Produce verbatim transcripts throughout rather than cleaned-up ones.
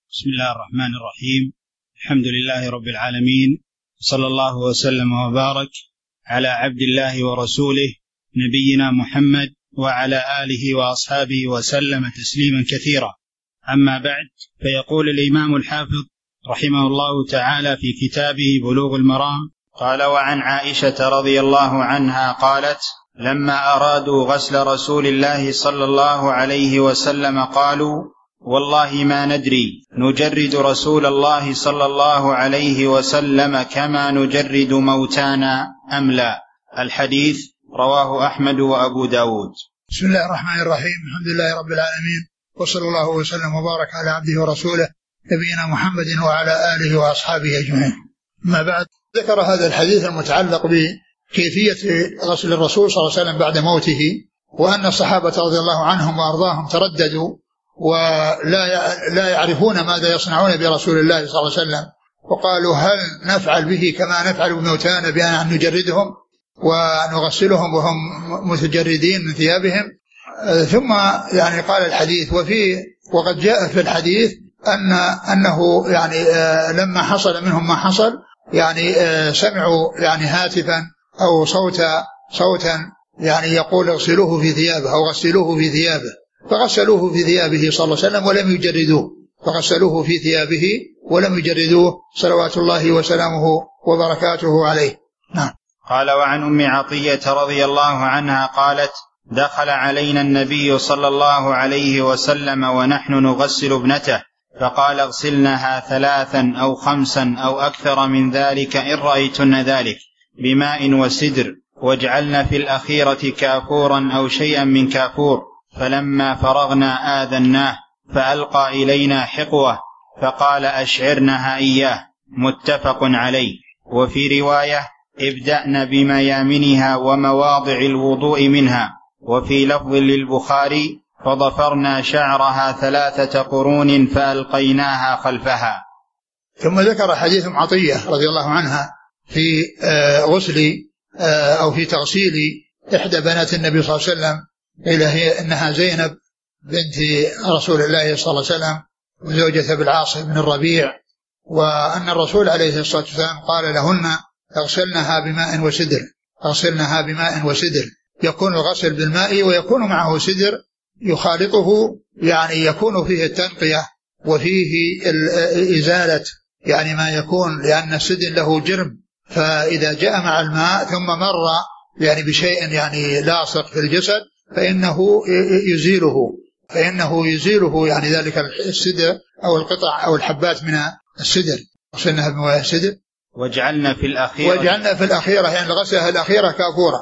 بسم الله الرحمن الرحيم. الحمد لله رب العالمين، صلى الله وسلم وبارك على عبد الله ورسوله نبينا محمد وعلى آله وأصحابه وسلم تسليما كثيرا. أما بعد، فيقول الإمام الحافظ رحمه الله تعالى في كتابه بلوغ المرام: قال: وعن عائشة رضي الله عنها قالت: لما أرادوا غسل رسول الله صلى الله عليه وسلم قالوا: والله ما ندري نجرد رسول الله صلى الله عليه وسلم كما نجرد موتانا أم لا. الحديث رواه أحمد وأبو داود. بسم الله الرحمن الرحيم. الحمد لله رب العالمين، وصلى الله وسلم وبارك على عبده ورسوله نبينا محمد وعلى آله وأصحابه أجمعين. ما بعد، ذكر هذا الحديث المتعلق بكيفية غسل الرسول صلى الله عليه وسلم بعد موته، وأن الصحابة رضي الله عنهم وأرضاهم ترددوا ولا لا يعرفون ماذا يصنعون برسول الله صلى الله عليه وسلم، وقالوا: هل نفعل به كما نفعل بموتانا بأن نجردهم ونغسلهم وهم متجردين من ثيابهم؟ ثم يعني قال الحديث: وفي وقد جاء في الحديث أن أنه يعني لما حصل منهم ما حصل، يعني سمعوا يعني هاتفا أو صوتا صوتا يعني يقول: اغسلوه في ثيابه أو غسلوه في ثيابه، فغسلوه في ثيابه صلى الله عليه وسلم ولم يجردوه، فغسلوه في ثيابه ولم يجردوه صلوات الله وسلامه وبركاته عليه. نعم. قال: وعن أم عطية رضي الله عنها قالت: دخل علينا النبي صلى الله عليه وسلم ونحن نغسل ابنته، فقال: اغسلنها ثلاثا أو خمسا أو أكثر من ذلك إن رأيتن ذلك بماء وسدر، واجعلن في الأخيرة كافورا أو شيئا من كافور. فلما فرغنا آذناه فألقى إلينا حقوة فقال: أشعرنها إياه. متفق عليه. وفي رواية: ابدأن بميامنها ومواضع الوضوء منها. وفي لفظ للبخاري: فضفرنا شعرها ثلاثة قرون فألقيناها خلفها. ثم ذكر حديث أم عطية رضي الله عنها في غسل أو في تغسيل إحدى بنات النبي صلى الله عليه وسلم، إلى هي إنها زينب بنت رسول الله صلى الله عليه وسلم وزوجة بالعاص بن الربيع، وأن الرسول عليه الصلاة والسلام قال لهن: اغسلنها بماء وسدر، اغسلنها بماء وسدر. يكون الغسل بالماء ويكون معه سدر يخالطه، يعني يكون فيه التنقية وفيه إزالة يعني ما يكون، لأن السدر له جرم، فإذا جاء مع الماء ثم مر يعني بشيء يعني لاصق في الجسد فإنه يزيله فإنه يزيله يعني ذلك السدر أو القطع أو الحبات من السدر. غسلنها بماء سدر. وجعلنا في الأخيرة وجعلنا في الأخيرة يعني الغسلة الأخيرة كافورة،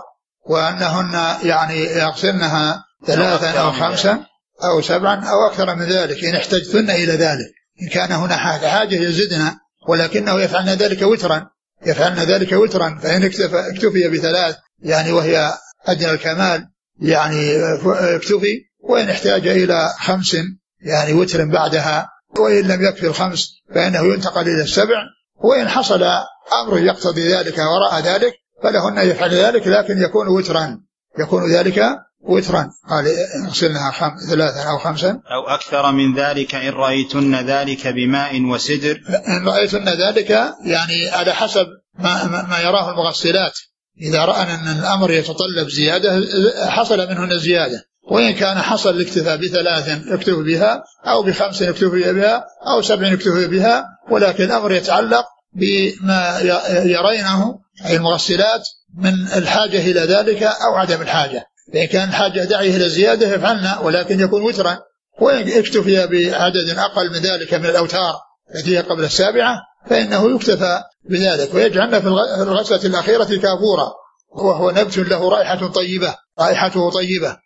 وأنهن يعني يغسلنها ثلاثا أو خمسا أو سبعا أو أكثر من ذلك إن احتجتن إلى ذلك، إن كان هنا حاجة, حاجة يزدنا، ولكنه يفعلن ذلك وترا يفعلن ذلك وترا فإن اكتفي بثلاث يعني وهي أدنى الكمال يعني اكتفي، وإن احتاج إلى خمس يعني وتر بعدها، وإن لم يكفي الخمس فإنه ينتقل إلى السبع، وإن حصل أمر يقتضي ذلك وراء ذلك فلهن يفعل ذلك، لكن يكون وترا يكون ذلك وترا. قال: اغسلنها خم... ثلاثا أو خمسا أو أكثر من ذلك إن رأيتن ذلك بماء وسدر. إن رأيتن ذلك يعني على حسب ما, ما يراه المغسلات، إذا رأى أن الأمر يتطلب زيادة حصل منهن زيادة، وإن كان حصل الاكتفاء بثلاث يكتفي بها أو بخمس يكتفي بها أو سبع يكتفي بها، ولكن الأمر يتعلق بما يرينه أي المغسلات من الحاجة إلى ذلك أو عدم الحاجة. فإن كان الحاجة داعية إلى زيادة يفعلنا، ولكن يكون وترا، وإن اكتفي بعدد أقل من ذلك من الأوتار التي هي قبل السابعة فإنه يكتفى بذلك. ويجعلنا في الغسلة الأخيرة كافورا، وهو نبت له رائحة طيبة رائحته طيبة،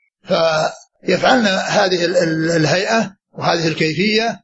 فيفعلنا هذه الهيئة وهذه الكيفية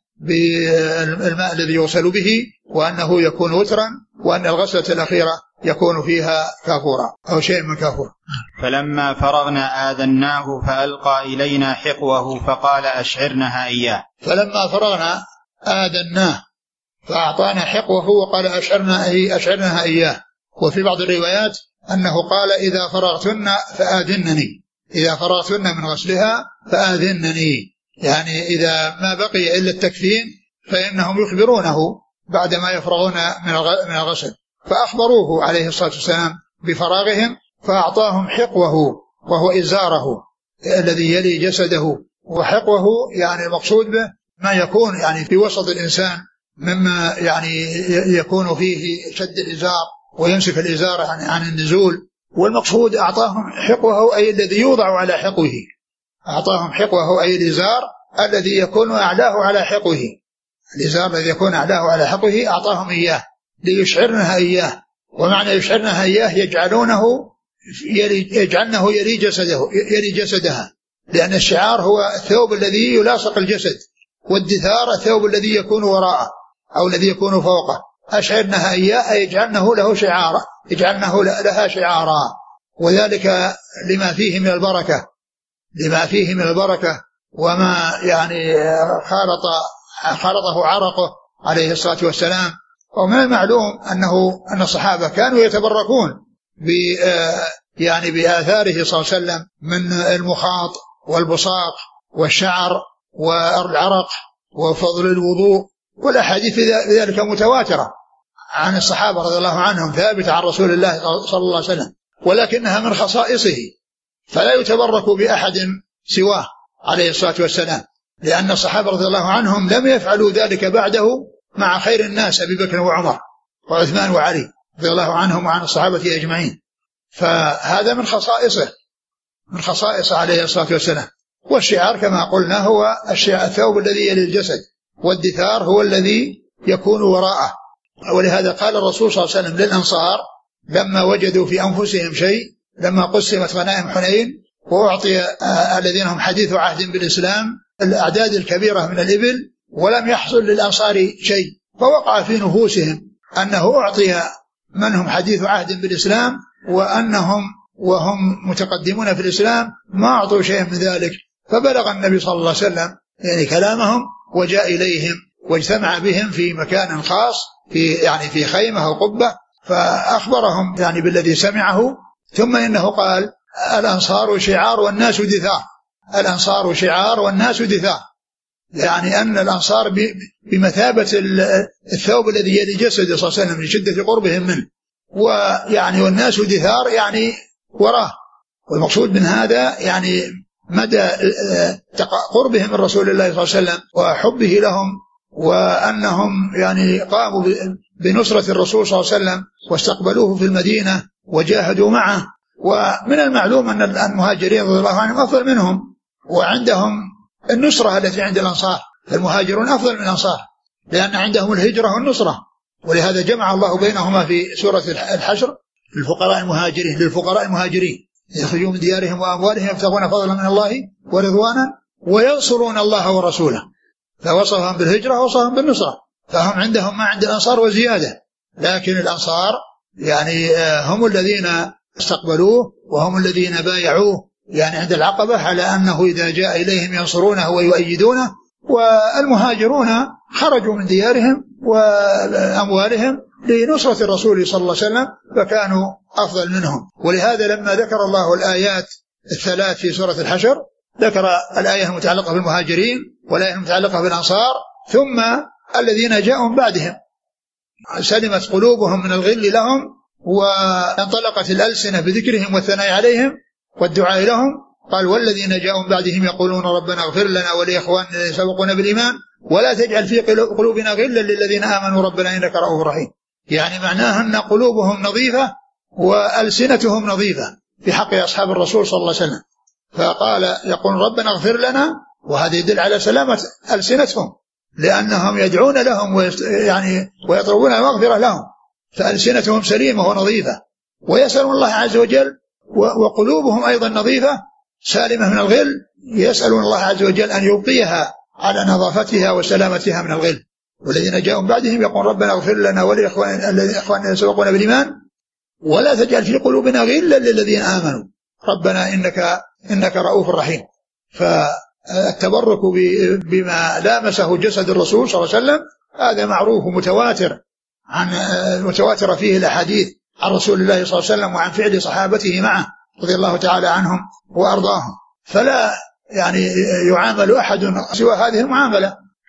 بالماء الذي يغسل به، وأنه يكون وترا، وأن الغسلة الأخيرة يكون فيها كافورا أو شيء من كافور. فلما فرغنا آذناه فألقى إلينا حقوه فقال: أشعرنها إياه. فلما فرغنا آذناه فأعطانا حقوه وقال: أشعرنا أي أشعرنها إياه. وفي بعض الروايات أنه قال: إذا فرغتن فآذنني، إذا فرغتن من غسلها فآذنني، يعني إذا ما بقي إلا التكفين فإنهم يخبرونه بعدما يفرغون من الغسل، فأخبروه عليه الصلاة والسلام بفراغهم فأعطاهم حقوه وهو إزاره الذي يلي جسده. وحقوه يعني المقصود به ما يكون يعني في وسط الإنسان مما يعني يكون فيه شد الإزار ويمسك الإزار عن النزول. والمقصود أعطاهم حقوه أي الذي يوضع على حقوه، أعطاهم حقوه أي الإزار الذي يكون أعلاه على حقوه، الإزار الذي يكون أعلاه على حقوه أعطاهم إياه ليشعرنها إياه. ومعنى يشعرنها إياه يجعلونه يلي يجعلنه يلي جسده يلي جسدها، لأن الشعار هو الثوب الذي يلاصق الجسد، والدثار الثوب الذي يكون وراءه أو الذي يكون فوقه. أشعرنها إياه يجعلنه له شعارا، يجعلنه لها شعارا، وذلك لما فيه من البركة لما فيه من البركة وما يعني خالط خالطه عرقه عليه الصلاة والسلام. ومن المعلوم أنه أن الصحابة كانوا يتبركون ب يعني بآثاره صلى الله عليه وسلم من المخاط والبصاق والشعر والعرق وفضل الوضوء، والأحاديث ذلك متواترة عن الصحابة رضي الله عنهم ثابتة عن رسول الله صلى الله عليه وسلم، ولكنها من خصائصه فلا يتبرك بأحد سواه عليه الصلاة والسلام، لأن الصحابة رضي الله عنهم لم يفعلوا ذلك بعده مع خير الناس أبي بكر وعمر وعثمان وعلي رضي الله عنهم وعن الصحابة أجمعين. فهذا من خصائصه من خصائصه عليه الصلاة والسلام. والشعار كما قلنا هو الثوب الذي يلي الجسد، والدثار هو الذي يكون وراءه. ولهذا قال الرسول صلى الله عليه وسلم للأنصار لما وجدوا في أنفسهم شيء لما قسمت غنائم حنين وأعطي الذين هم حديث عهد بالإسلام الأعداد الكبيرة من الإبل ولم يحصل للأنصار شيء، فوقع في نفوسهم أنه أعطي من هم حديث عهد بالإسلام وأنهم وهم متقدمون في الإسلام ما أعطوا شيء من ذلك. فبلغ النبي صلى الله عليه وسلم يعني كلامهم وجاء إليهم واجتمع بهم في مكان خاص في يعني في خيمة أو قبة، فأخبرهم يعني بالذي سمعه. ثم إنه قال الأنصار شعار والناس دثار، الأنصار شعار والناس دثار، يعني أن الأنصار بمثابة الثوب الذي يلي جسده صلى الله عليه وسلم من شدة قربهم منه، ويعني والناس دثار يعني وراه. والمقصود من هذا يعني مدى قربهم من رسول الله صلى الله عليه وسلم وحبه لهم، وأنهم يعني قاموا بنصرة الرسول صلى الله عليه وسلم واستقبلوه في المدينة وجاهدوا معه. ومن المعلوم أن المهاجرين رضي الله عنهم أفضل منهم وعندهم النصرة التي عند الأنصار، فالمهاجرون أفضل من الأنصار لأن عندهم الهجرة والنصرة، ولهذا جمع الله بينهما في سورة الحشر للفقراء المهاجرين للفقراء المهاجرين يخرجون من ديارهم وأموالهم يبتغون فضلا من الله ورضوانا وينصرون الله ورسوله، فوصفهم بالهجرة ووصفهم بالنصرة، فهم عندهم ما عند الأنصار وزيادة. لكن الأنصار يعني هم الذين استقبلوه وهم الذين بايعوه يعني عند العقبة على أنه إذا جاء إليهم ينصرونه ويؤيدونه. والمهاجرون خرجوا من ديارهم وأموالهم لنصرة الرسول صلى الله عليه وسلم فكانوا أفضل منهم. ولهذا لما ذكر الله الآيات الثلاث في سورة الحشر ذكر الآية المتعلقة بالمهاجرين والآية المتعلقة بالأنصار ثم الذين جاءوا من بعدهم سلمت قلوبهم من الغل لهم وانطلقت الألسنة بذكرهم والثناء عليهم والدعاء لهم. قال والذين جاءوا من بعدهم يقولون ربنا اغفر لنا ولإخواننا الذين سبقونا بالإيمان ولا تجعل في قلوبنا غلا للذين آمنوا ربنا إنك رؤوف رحيم. يعني معناها أن قلوبهم نظيفة وألسنتهم نظيفة في حق أصحاب الرسول صلى الله عليه وسلم. فقال يقول ربنا اغفر لنا، وهذا يدل على سلامة ألسنتهم لأنهم يدعون لهم ويست... يعني ويطلبون المغفرة لهم، فألسنتهم سليمة ونظيفة ويسألون الله عز وجل، وقلوبهم أيضا نظيفة سالمة من الغل، يسألون الله عز وجل أن يبقيها على نظافتها وسلامتها من الغل. والذين جاءوا من بعدهم يقول ربنا اغفر لنا ولإخواننا الذين سبقونا بالإيمان ولا تجعل في قلوبنا غلا للذين آمنوا ربنا إنك إنك رؤوف رحيم. فالتبرك بما لامسه جسد الرسول صلى الله عليه وسلم هذا معروف متواتر عن متواتر فيه الأحاديث عن رسول الله صلى الله عليه وسلم وعن فعل صحابته معه رضي الله تعالى عنهم وأرضاهم. فلا يعني يعامل أحد سوى هذه المعاملة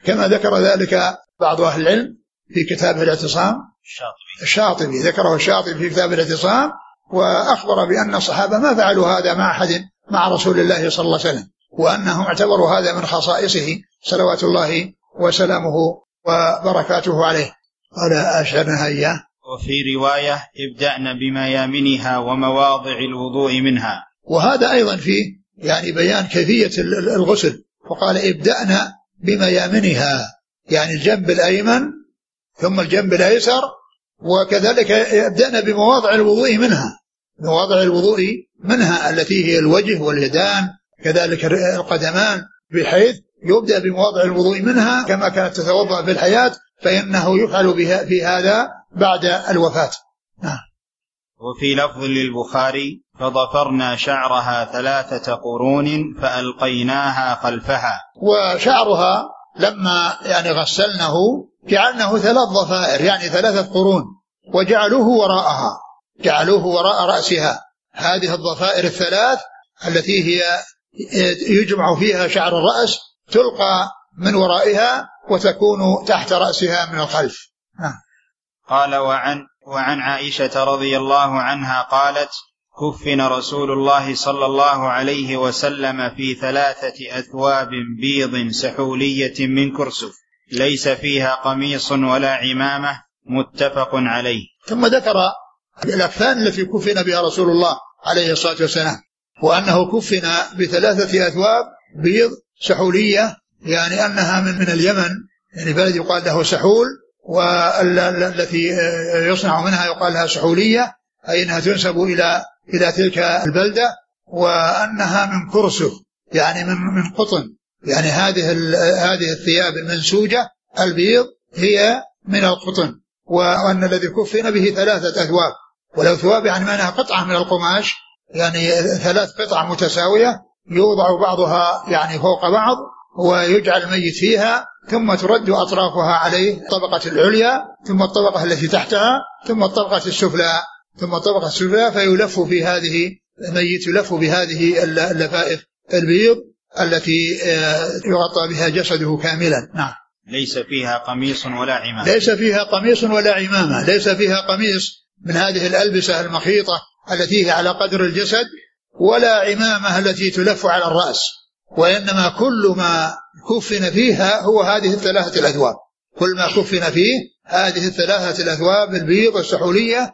كما ذكر ذلك بعض أهل العلم في كتاب الاعتصام الشاطبي. الشاطبي ذكره الشاطبي في كتاب الاعتصام، وأخبر بأن الصحابة ما فعلوا هذا مع أحد مع رسول الله صلى الله عليه وسلم، وأنهم اعتبروا هذا من خصائصه صلوات الله وسلامه وبركاته عليه. قال أشعرنا إياه. وفي رواية ابدأنا بميامنها ومواضع الوضوء منها. وهذا أيضا فيه يعني بيان كيفية الغسل، وقال ابدأنا بميامنها يعني الجنب الأيمن ثم الجنب الأيسر، وكذلك ابدأنا بمواضع الوضوء منها، مواضع الوضوء منها التي هي الوجه واليدان كذلك القدمان، بحيث يبدأ بمواضع الوضوء منها كما كانت تتوضأ في الحياة، فإنه يفعل بها في هذا بعد الوفاة. نعم. وفي لفظ للبخاري فضفرنا شعرها ثلاثة قرون فألقيناها خلفها. وشعرها لما يعني غسلناه جعلناه ثلاث ضفائر يعني ثلاثة قرون، وجعلوه وراءها، جعلوه وراء رأسها. هذه الضفائر الثلاث التي هي يجمع فيها شعر الرأس تلقى من ورائها وتكون تحت رأسها من الخلف. قال وعن, وعن عائشة رضي الله عنها قالت كفن رسول الله صلى الله عليه وسلم في ثلاثة أثواب بيض سحولية من كرسف ليس فيها قميص ولا عمامة متفق عليه. ثم ذكر الأكفان التي كفن بها رسول الله عليه الصلاة والسلام، وأنه كفن بثلاثة أثواب بيض سحولية، يعني أنها من, من اليمن، يعني بلد يقال له سحول، والتي يصنع منها يقال لها سحولية، أي أنها تنسب إلى إلى تلك البلدة، وأنها من كرسف يعني من من قطن، يعني هذه هذه الثياب المنسوجة البيض هي من القطن، وأن الذي كفن به ثلاثة أثواب، والأثواب يعني معناها قطعة من القماش، يعني ثلاث قطع متساوية يوضع بعضها يعني فوق بعض ويجعل الميت فيها، ثم ترد أطرافها عليه الطبقة العليا ثم الطبقة التي تحتها ثم الطبقة السفلى ثم الطبقة السفلى، فيلف في هذه الميت يلف بهذه اللفائف البيض التي يغطى بها جسده كاملا. نعم. ليس فيها قميص ولا عمامة. ليس فيها قميص ولا عمامة، ليس فيها قميص من هذه الألبسة المخيطة التي هي على قدر الجسد، ولا عمامة التي تلف على الرأس، وإنما كل ما كفن فيها هو هذه الثلاثة الأثواب، كل ما كفن فيه هذه الثلاثة الأثواب البيض السحولية،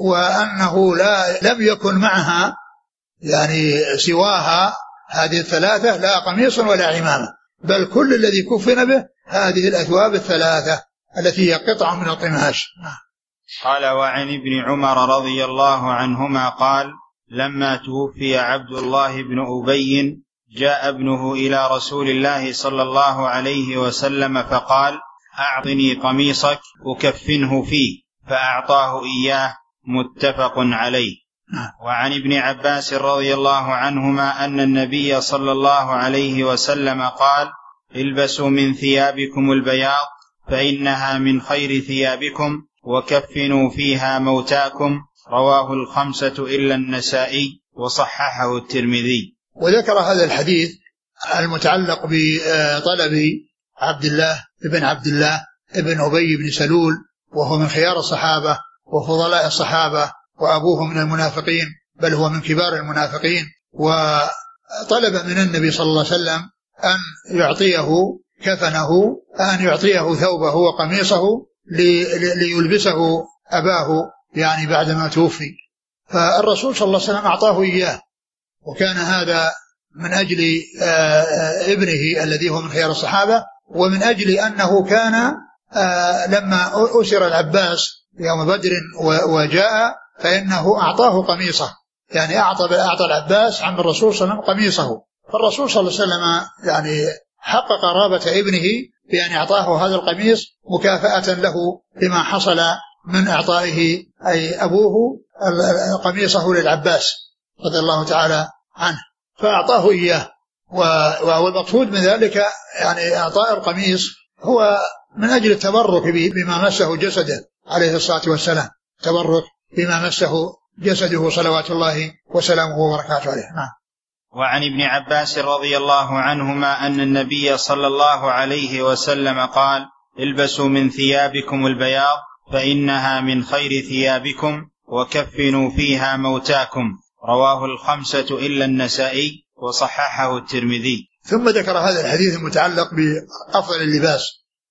وأنه لا لم يكن معها يعني سواها هذه الثلاثة لا قميص ولا عمامة، بل كل الذي كفن به هذه الأثواب الثلاثة التي هي قطعة من القماش. قال وعن ابن عمر رضي الله عنهما قال لما توفي عبد الله بن أبي جاء ابنه إلى رسول الله صلى الله عليه وسلم فقال أعطني قميصك أكفنه فيه، فأعطاه إياه متفق عليه. وعن ابن عباس رضي الله عنهما أن النبي صلى الله عليه وسلم قال البسوا من ثيابكم البياض فإنها من خير ثيابكم وكفنوا فيها موتاكم، رواه الخمسة إلا النسائي وصححه الترمذي. وذكر هذا الحديث المتعلق بطلب عبد الله ابن عبد الله ابن أبي بن سلول، وهو من خيار الصحابة وفضلاء الصحابة، وأبوه من المنافقين بل هو من كبار المنافقين، وطلب من النبي صلى الله عليه وسلم أن يعطيه كفنه، أن يعطيه ثوبه وقميصه ليلبسه أباه يعني بعدما توفي، فالرسول صلى الله عليه وسلم أعطاه إياه، وكان هذا من أجل ابنه الذي هو من خيار الصحابة، ومن أجل أنه كان لما أسر العباس يوم بدر وجاء فإنه أعطاه قميصه، يعني أعطى أعطى العباس عم الرسول صلى الله عليه وسلم قميصه، فالرسول صلى الله عليه وسلم يعني حقق قرابة ابنه بأن أعطاه هذا القميص مكافأة له بما حصل من إعطائه أي أبوه قميصه للعباس رضي الله تعالى عنه، فأعطاه إياه. والمقصود من ذلك يعني إعطاء القميص هو من أجل التبرك بما مسه جسده عليه الصلاة والسلام، تبرك بما مسه جسده صلوات الله وسلامه وبركاته عليه. نعم. وعن ابن عباس رضي الله عنهما أن النبي صلى الله عليه وسلم قال: البسوا من ثيابكم البياض فإنها من خير ثيابكم وكفنوا فيها موتاكم. رواه الخمسة إلا النسائي وصححه الترمذي. ثم ذكر هذا الحديث المتعلق بأفضل اللباس.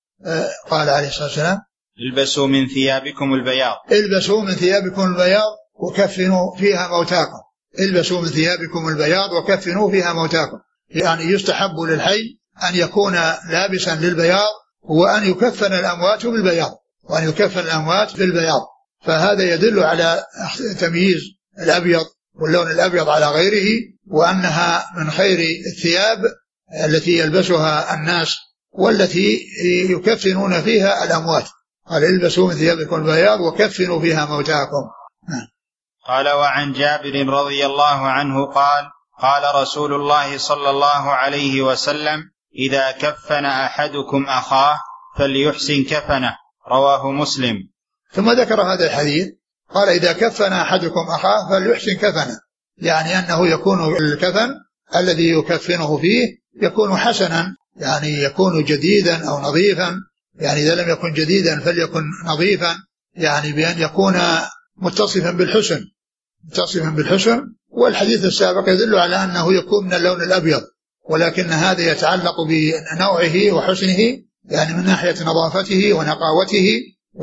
قال عليه الصلاة والسلام: البسوا من ثيابكم البياض البسوا من ثيابكم البياض وكفنوا فيها موتاكم. البسوا من ثيابكم البياض وكفنوا فيها موتاكم، يعني يستحب للحي أن يكون لابسا للبياض وأن يكفن الأموات بالبياض وأن يكفن الأموات بالبياض. فهذا يدل على تمييز الأبيض واللون الأبيض على غيره، وأنها من خير الثياب التي يلبسها الناس والتي يكفنون فيها الأموات. قال: البسوا من ثيابكم البياض وكفنوا فيها موتاكم. قال: وعن جابر رضي الله عنه قال: قال رسول الله صلى الله عليه وسلم: إذا كفن أحدكم أخاه فليحسن كفنه. رواه مسلم. ثم ذكر هذا الحديث قال: إذا كفن أحدكم أخاه فليحسن كفنه، يعني أنه يكون الكفن الذي يكفنه فيه يكون حسنا، يعني يكون جديدا أو نظيفا، يعني إذا لم يكن جديدا فليكن نظيفا، يعني بأن يكون متصفا بالحسن متصفا بالحسن. والحديث السابق يدل على أنه يكون من اللون الأبيض، ولكن هذا يتعلق بنوعه وحسنه، يعني من ناحية نظافته ونقاوته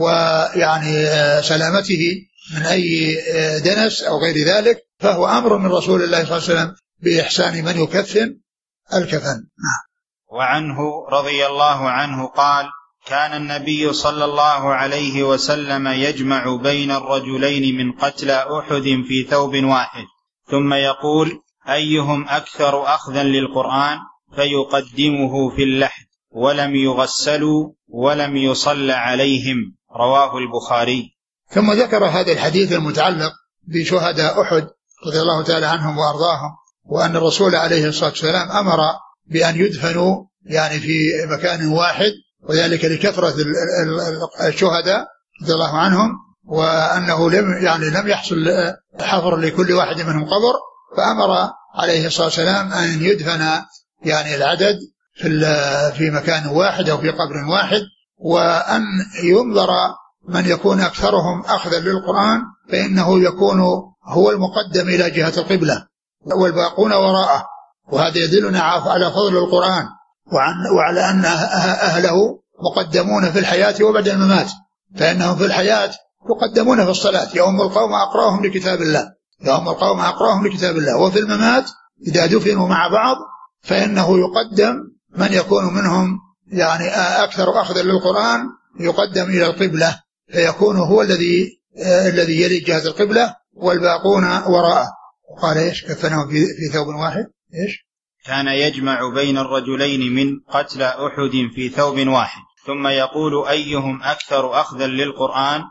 ويعني سلامته من أي دنس أو غير ذلك، فهو أمر من رسول الله صلى الله عليه وسلم بإحسان من يكفن الكفن. وعنه رضي الله عنه قال: كان النبي صلى الله عليه وسلم يجمع بين الرجلين من قتلى أحد في ثوب واحد، ثم يقول: أيهم أكثر أخذا للقرآن فيقدمه في اللحد، ولم يغسلوا ولم يصلى عليهم. رواه البخاري. ثم ذكر هذا الحديث المتعلق بشهداء أحد رضي الله تعالى عنهم وأرضاهم، وأن الرسول عليه الصلاة والسلام أمر بأن يدفنوا يعني في مكان واحد، وذلك لكثرة الشهداء رضي الله عنهم، وأنه لم يعني لم يحصل حفر لكل واحد منهم قبر، فأمر عليه الصلاة والسلام أن يدفن يعني العدد في في مكان واحد أو في قبر واحد، وأن ينظر من يكون أكثرهم أخذا للقرآن فإنه يكون هو المقدم إلى جهة القبلة والباقون وراءه. وهذا يدلنا على فضل القرآن وعلى أن أهله مقدمون في الحياة وبعد الممات، فإنهم في الحياة يقدمون في الصلاة، يوم القوم أقراهم لكتاب الله يوم القوم أقراهم لكتاب الله وفي الممات إذا دفنوا مع بعض فإنه يقدم من يكون منهم يعني أكثر أخذا للقرآن، يقدم إلى القبلة فيكون هو الذي الذي يلي جهة القبلة والباقون وراءه. وقال إيش؟ كفنهم في, في ثوب واحد. إيش؟ كان يجمع بين الرجلين من قتل أحد في ثوب واحد، ثم يقول: أيهم أكثر أخذا للقرآن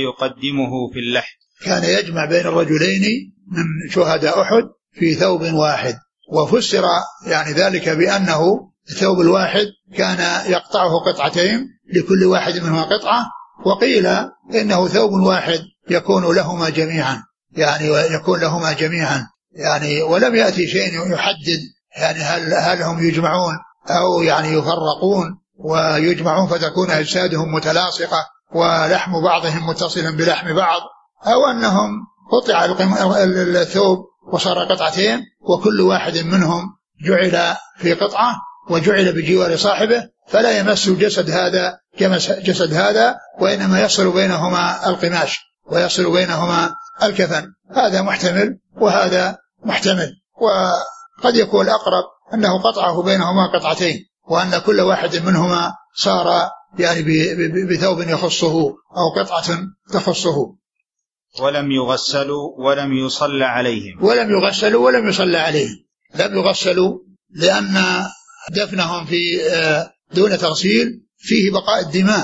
فيقدمه في اللحد. كان يجمع بين الرجلين من شهداء أحد في ثوب واحد، وفسر يعني ذلك بأنه الثوب الواحد كان يقطعه قطعتين لكل واحد منهما قطعة، وقيل إنه ثوب واحد يكون لهما جميعا، يعني يكون لهما جميعا يعني ولم يأتي شيء يحدد يعني هل, هل هم يجمعون أو يعني يفرقون ويجمعون فتكون أجسادهم متلاصقة ولحم بعضهم متصلا بلحم بعض، أو أنهم قطع الثوب وصار قطعتين وكل واحد منهم جعل في قطعة وجعل بجوار صاحبه فلا يمس جسد هذا كمس جسد هذا، وإنما يصل بينهما القماش ويصل بينهما الكفن. هذا محتمل وهذا محتمل، وقد يكون الأقرب أنه قطعه بينهما قطعتين، وأن كل واحد منهما صار يعني بثوب يخصه أو قطعة تخصه. ولم يغسلوا ولم يصلى عليهم ولم يغسلوا ولم يصلى عليهم لم يغسلوا لأن دفنهم في دون تغسيل فيه بقاء الدماء،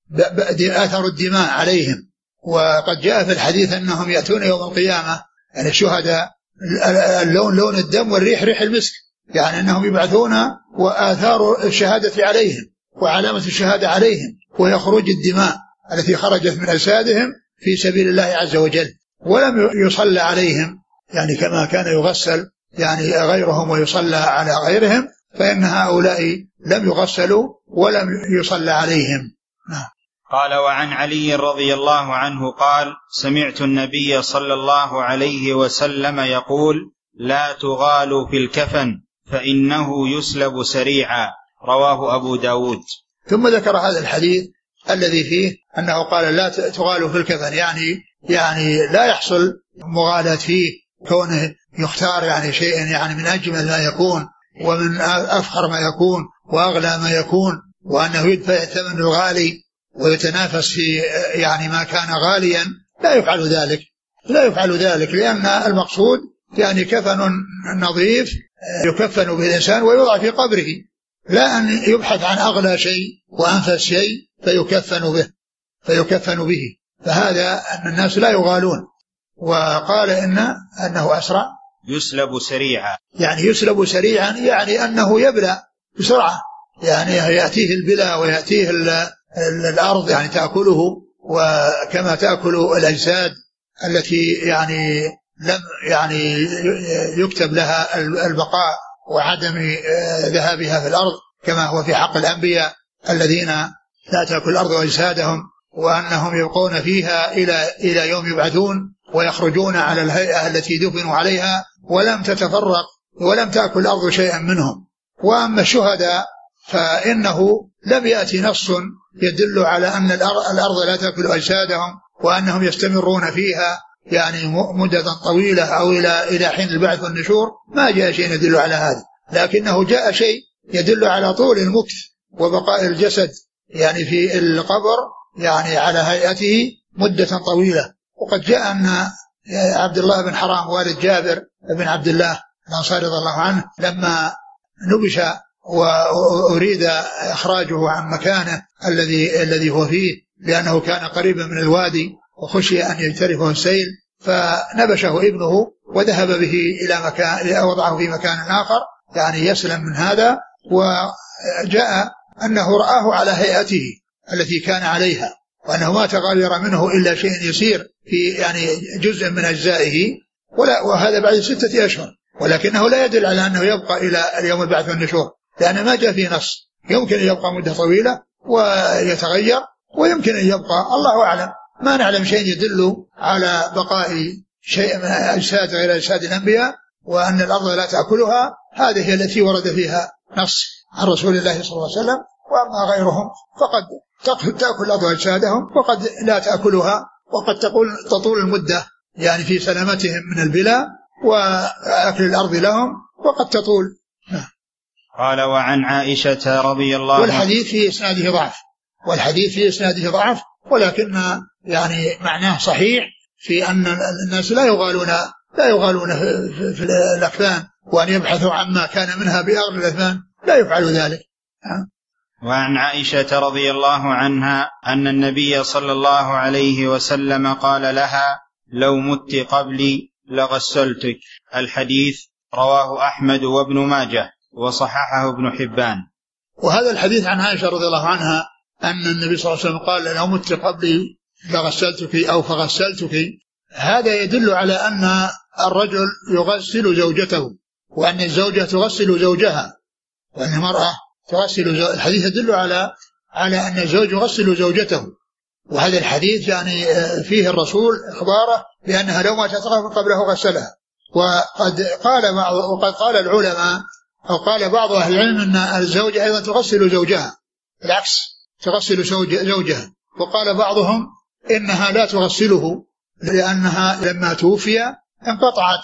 آثر الدماء عليهم. وقد جاء في الحديث أنهم يأتون يوم القيامة يعني الشهداء اللون لون الدم والريح ريح المسك، يعني أنهم يبعثون وآثار الشهادة عليهم وعلامة الشهادة عليهم وهي خروج الدماء التي خرجت من أجسادهم في سبيل الله عز وجل. ولم يصلى عليهم يعني كما كان يغسل يعني غيرهم ويصلى على غيرهم، فإن هؤلاء لم يغسلوا ولم يصلى عليهم. قال: وعن علي رضي الله عنه قال: سمعت النبي صلى الله عليه وسلم يقول: لا تغالوا في الكفن فإنه يسلب سريعا. رواه أبو داود. ثم ذكر هذا الحديث الذي فيه أنه قال: لا تغالوا في الكفن، يعني يعني لا يحصل مغالاة فيه، كونه يختار يعني شيء يعني من أجمل ما يكون ومن أفخر ما يكون وأغلى ما يكون، وأنه يدفع الثمن الغالي ويتنافس في يعني ما كان غاليا. لا يفعل ذلك، لا يفعل ذلك، لأن المقصود يعني كفن نظيف يكفن به الإنسان ويوضع في قبره، لا أن يبحث عن أغلى شيء وأنفس شيء فيكفن به فيكفن به فهذا أن الناس لا يغالون. وقال إن أنه أسرع يسلب سريعا، يعني يسلب سريعا يعني أنه يبلى بسرعة، يعني يأتيه البلا ويأتيه الأرض يعني تأكله، وكما تأكل الأجساد التي يعني لم يعني يكتب لها البقاء وعدم ذهابها في الأرض، كما هو في حق الأنبياء الذين لا تأكل الأرض أجسادهم وأنهم يبقون فيها إلى إلى يوم يبعثون ويخرجون على الهيئة التي دفنوا عليها ولم تتفرق ولم تأكل الأرض شيئا منهم. وأما الشهداء فإنه لم يأتي نص يدل على أن الأرض لا تأكل أجسادهم وأنهم يستمرون فيها يعني مدة طويلة أو إلى إلى حين البعث والنشور، ما جاء شيء يدل على هذا، لكنه جاء شيء يدل على طول المكث وبقاء الجسد يعني في القبر يعني على هيئته مدة طويلة. وقد جاء أن عبد الله بن حرام والد جابر بن عبد الله الأنصاري رضي الله عنه لما نبش وأريد إخراجه عن مكانه الذي الذي هو فيه لأنه كان قريبا من الوادي وخشي أن يجترفه السيل، فنبشه ابنه وذهب به إلى مكان وضعه في مكان آخر يعني يسلم من هذا. وجاء أنه رآه على هيئته التي كان عليها وأنه ما تغير منه إلا شيء يسير في يعني جزء من أجزائه، ولا وهذا بعد ستة أشهر، ولكنه لا يدل على أنه يبقى إلى اليوم البعث والنشور، لأن ما جاء فيه نص. يمكن أن يبقى مدة طويلة ويتغير، ويمكن أن يبقى الله أعلم، ما نعلم شيء يدل على بقاء شيء من أجساد غير أجساد الأنبياء وأن الأرض لا تأكلها. هذه هي التي ورد فيها نص عن رسول الله صلى الله عليه وسلم. وأما غيرهم فقد تأكل الأرض أجسادهم وقد لا تأكلها، وقد تقول تطول المدة يعني في سلامتهم من البلاء وأكل الأرض لهم، وقد تطول. قال: وعن عائشة رضي الله عنها. والحديث في إسناده ضعف والحديث في إسناده ضعف ولكن يعني معناه صحيح في أن الناس لا يغالون لا يغالون في الأكفان، وأن يبحثوا عما كان منها بأغلى الأثمان، لا يفعل ذلك. وعن عائشة رضي الله عنها أن النبي صلى الله عليه وسلم قال لها: لو مت قبلي لغسلتك. الحديث رواه أحمد وابن ماجه وصححه ابن حبان. وهذا الحديث عن عائشة رضي الله عنها أن النبي صلى الله عليه وسلم قال: لو مت قبلي لغسلتك أو فغسلتك، هذا يدل على أن الرجل يغسل زوجته وأن الزوجة تغسل زوجها وأن المرأة تغسل زوجها. الحديث يدل على على أن الزوج يغسل زوجته، وهذا الحديث يعني فيه الرسول إخباره بأنها لو ماتت قبله غسلها. وقد قال بعض وقد قال العلماء أو قال بعض أهل العلم أن الزوجة أيضا تغسل زوجها، بالعكس تغسل زوجها. وقال بعضهم إنها لا تغسله لأنها لما توفي انقطعت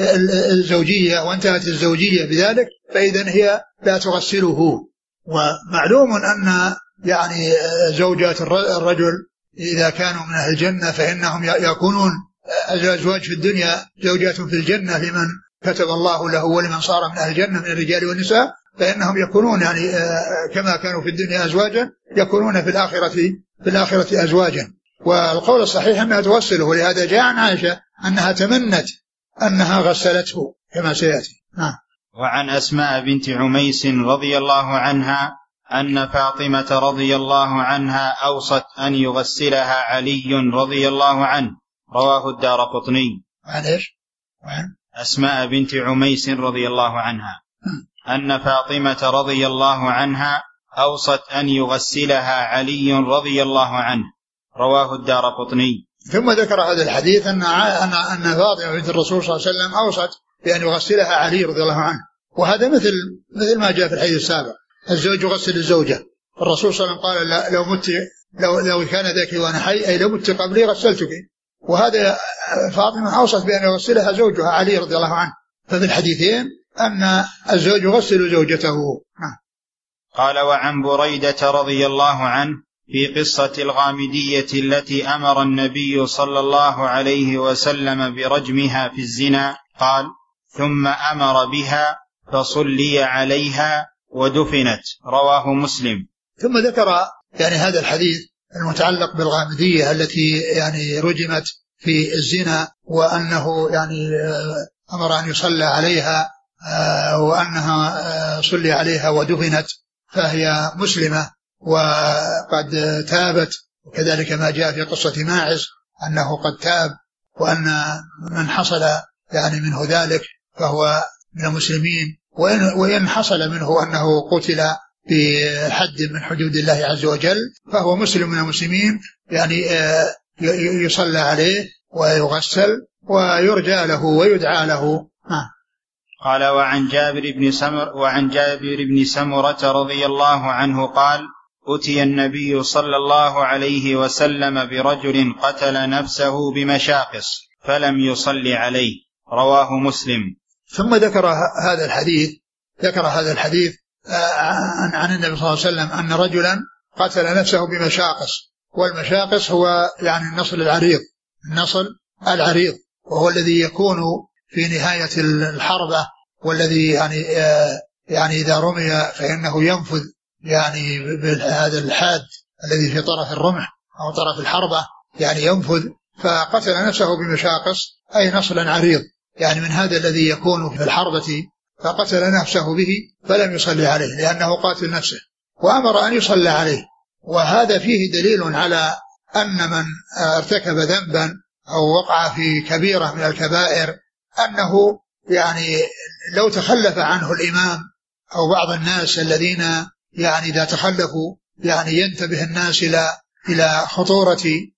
الزوجية وانتهت الزوجية بذلك، فإذن هي لا تغسله. ومعلوم أن يعني زوجات الرجل إذا كانوا من أهل الجنة فإنهم يكونون الأزواج في الدنيا زوجات في الجنة لمن كتب الله له، ولمن صار من أهل الجنة من الرجال والنساء فإنهم يكونون يعني كما كانوا في الدنيا أزواجا يكونون في الآخرة في الآخرة أزواجا. والقول الصحيح أنها تغسله، ولهذا جاء عن عائشة أنها تمنت أنها غسلته كما سيأتي. آه. وعن أسماء بنت عميس رضي الله عنها أن فاطمة رضي الله عنها أوصت أن يغسلها علي رضي الله عنه. رواه الدارقطني. وعن إيش؟ وعن أسماء بنت عميس رضي الله عنها أن فاطمة رضي الله عنها أوصت أن يغسلها علي رضي الله عنه، رواه الدارقطني. ثم ذكر هذا الحديث أن أن فاطمة بنت الرسول صلى الله عليه وسلم أوصت بأن يغسلها علي رضي الله عنه، وهذا مثل مثل ما جاء في الحديث السابق، الزوج يغسل الزوجة. الرسول صلى الله عليه وسلم قال لو مت لو لو كان ذاك وأنا حي أي لو مت قبلي غسلتك، وهذا فاطمة أوصت بأن يغسلها زوجها علي رضي الله عنه، ففي الحديثين أن الزوج يغسل زوجته. قال وعن بريدة رضي الله عنه في قصة الغامدية التي أمر النبي صلى الله عليه وسلم برجمها في الزنا قال ثم أمر بها فصلي عليها ودفنت، رواه مسلم. ثم ذكر يعني هذا الحديث المتعلق بالغامدية التي يعني رجمت في الزنا، وأنه يعني أمر أن يصلى عليها وأنها صلي عليها ودفنت، فهي مسلمة وقد تابت، وكذلك ما جاء في قصة ماعز أنه قد تاب، وأن من حصل يعني منه ذلك فهو من المسلمين، وإن, وإن حصل منه أنه قتل بحد من حدود الله عز وجل فهو مسلم من المسلمين، يعني يصلى عليه ويغسل ويرجى له ويدعى له. قال وعن جابر بن سمر وعن جابر بن سمرة رضي الله عنه قال أتي النبي صلى الله عليه وسلم برجل قتل نفسه بمشاقص فلم يصلي عليه، رواه مسلم. ثم ذكر هذا الحديث ذكر هذا الحديث عن النبي صلى الله عليه وسلم أن رجلا قتل نفسه بمشاقص، والمشاقص هو يعني النصل العريض النصل العريض وهو الذي يكون في نهاية الحربة، والذي يعني يعني إذا رمي فإنه ينفذ يعني بهذا الحاد الذي في طرف الرمح أو طرف الحربة يعني ينفذ، فقتل نفسه بمشاقص أي نصلا عريض يعني من هذا الذي يكون في الحربة، فقتل نفسه به فلم يصلي عليه لأنه قاتل نفسه، وأمر أن يصلى عليه. وهذا فيه دليل على أن من ارتكب ذنبا أو وقع في كبيرة من الكبائر أنه يعني لو تخلف عنه الإمام أو بعض الناس الذين يعني إذا تخلفوا يعني ينتبه الناس إلى إلى خطورة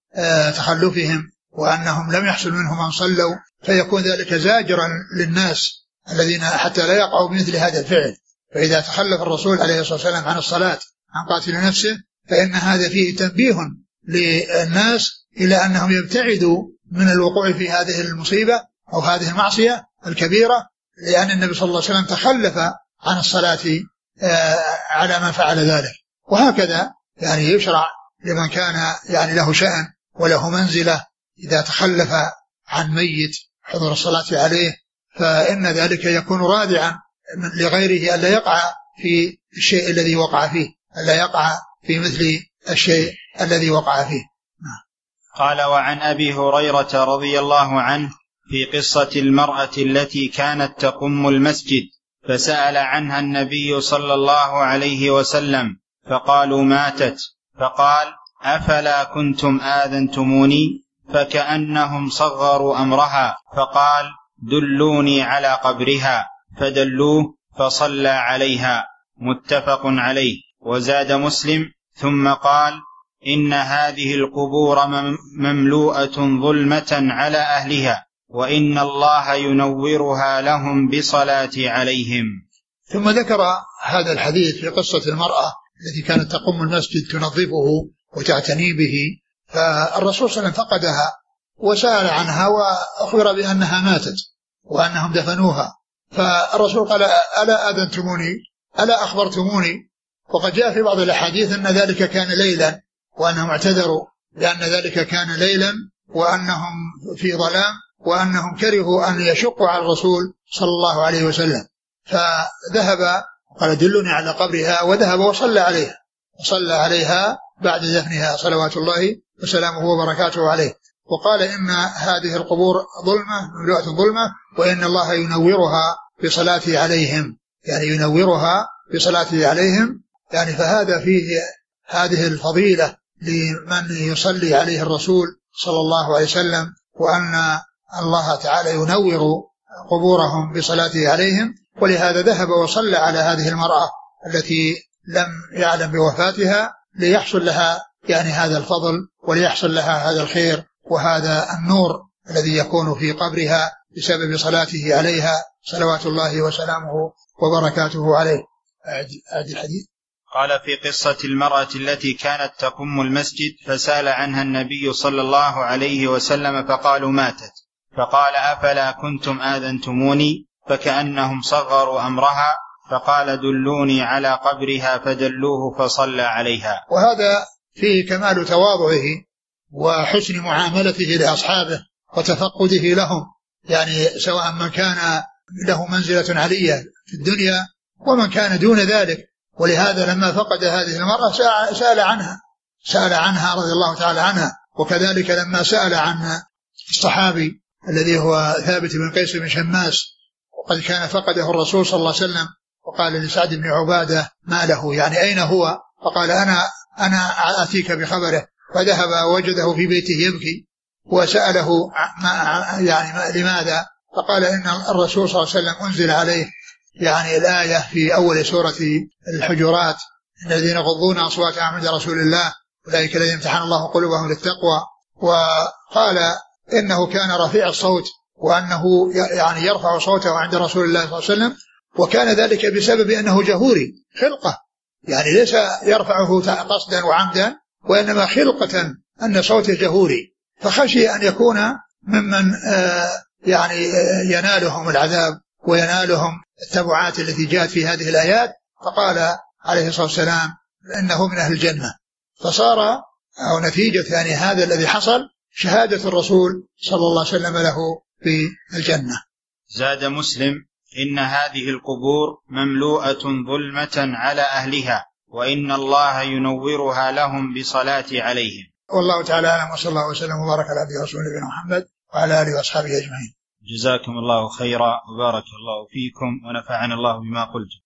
تخلفهم وأنهم لم يحصل منهم أن صلوا، فيكون ذلك زاجرا للناس الذين حتى لا يقعوا بمثل هذا الفعل. فإذا تخلف الرسول عليه الصلاة والسلام عن الصلاة عن قاتل نفسه فإن هذا فيه تنبيه للناس إلى أنهم يبتعدوا من الوقوع في هذه المصيبة أو هذه المعصية الكبيرة، لأن النبي صلى الله عليه وسلم تخلف عن الصلاة على ما فعل ذلك. وهكذا يعني يشرع لمن كان يعني له شأن وله منزلة إذا تخلف عن ميت حضور الصلاة عليه فإن ذلك يكون رادعا لغيره ألا يقع في الشيء الذي وقع فيه ألا يقع في مثل الشيء الذي وقع فيه. قال وعن أبي هريرة رضي الله عنه في قصة المرأة التي كانت تقم المسجد فسأل عنها النبي صلى الله عليه وسلم فقالوا ماتت، فقال أفلا كنتم آذنتموني؟ فكأنهم صغروا أمرها، فقال دلوني على قبرها، فدلوه فصلى عليها، متفق عليه. وزاد مسلم ثم قال إن هذه القبور مملوءة ظلمة على أهلها وإن الله ينورها لهم بصلاة عليهم. ثم ذكر هذا الحديث في قصة المرأة التي كانت تقوم المسجد تنظفه وتعتني به، فالرسول صلى الله عليه وسلم فقدها وسأل عنها وأخبر بأنها ماتت وأنهم دفنوها، فالرسول قال ألا أذنتموني ألا أخبرتموني؟ وقد جاء في بعض الأحاديث أن ذلك كان ليلا وأنهم اعتذروا لأن ذلك كان ليلا وأنهم في ظلام وأنهم كرهوا أن يشقوا على الرسول صلى الله عليه وسلم، فذهب قال دلوني على قبرها وذهب وصلى عليها وصلى عليها بعد دفنها صلوات الله وسلامه وبركاته عليه، وقال إن هذه القبور ظلمة مملوءة ظلمة وإن الله ينورها بصلاته عليهم، يعني ينورها بصلاته عليهم، يعني فهذا فيه هذه الفضيلة لمن يصلي عليه الرسول صلى الله عليه وسلم، وأن الله تعالى ينور قبورهم بصلاته عليهم، ولهذا ذهب وصلى على هذه المرأة التي لم يعلم بوفاتها ليحصل لها يعني هذا الفضل وليحصل لها هذا الخير وهذا النور الذي يكون في قبرها بسبب صلاته عليها صلوات الله وسلامه وبركاته عليه. أعد الحديث. قال في قصة المرأة التي كانت تقم المسجد فسأل عنها النبي صلى الله عليه وسلم فقالوا ماتت، فقال أفلا كنتم آذنتموني، فكأنهم صغروا أمرها، فقال دلوني على قبرها فدلوه فصلى عليها. وهذا فيه كمال تواضعه وحسن معاملته لأصحابه وتفقده لهم، يعني سواء من كان له منزلة علية في الدنيا ومن كان دون ذلك. ولهذا لما فقد هذه المرأة سأل عنها سأل عنها رضي الله تعالى عنها. وكذلك لما سأل عن الصحابي الذي هو ثابت بن قيس بن شماس وقد كان فقده الرسول صلى الله عليه وسلم، وقال لسعد بن عبادة ما له، يعني أين هو؟ فقال أنا أنا أتيك بخبره. فذهب وجده في بيته يبكي وسأله ما يعني لماذا؟ فقال إن الرسول صلى الله عليه وسلم أنزل عليه يعني الآية في أول سورة الحجرات الذين يغضون أصواتهم عند رسول الله أولئك الذين امتحن الله قلوبهم للتقوى. وقال إنه كان رفيع الصوت وأنه يعني يرفع صوته عند رسول الله صلى الله عليه وسلم، وكان ذلك بسبب أنه جهوري خلقة، يعني ليس يرفعه قصدا وعمدا وإنما خلقة أن صوته جهوري، فخشي أن يكون ممن يعني ينالهم العذاب وينالهم التبعات التي جاءت في هذه الآيات، فقال عليه الصلاة والسلام إنه من أهل الجنة. فصار أو نتيجة يعني هذا الذي حصل شهادة الرسول صلى الله عليه وسلم له في الجنة. زاد مسلم إن هذه القبور مملوءة ظلمة على أهلها وإن الله ينورها لهم بصلاة عليهم. والله تعالى أعلم، وصلى الله وسلم وبارك على عبده ورسوله نبينا محمد وعلى آله وأصحابه أجمعين. جزاكم الله خيرا وبارك الله فيكم ونفعنا الله بما قلت.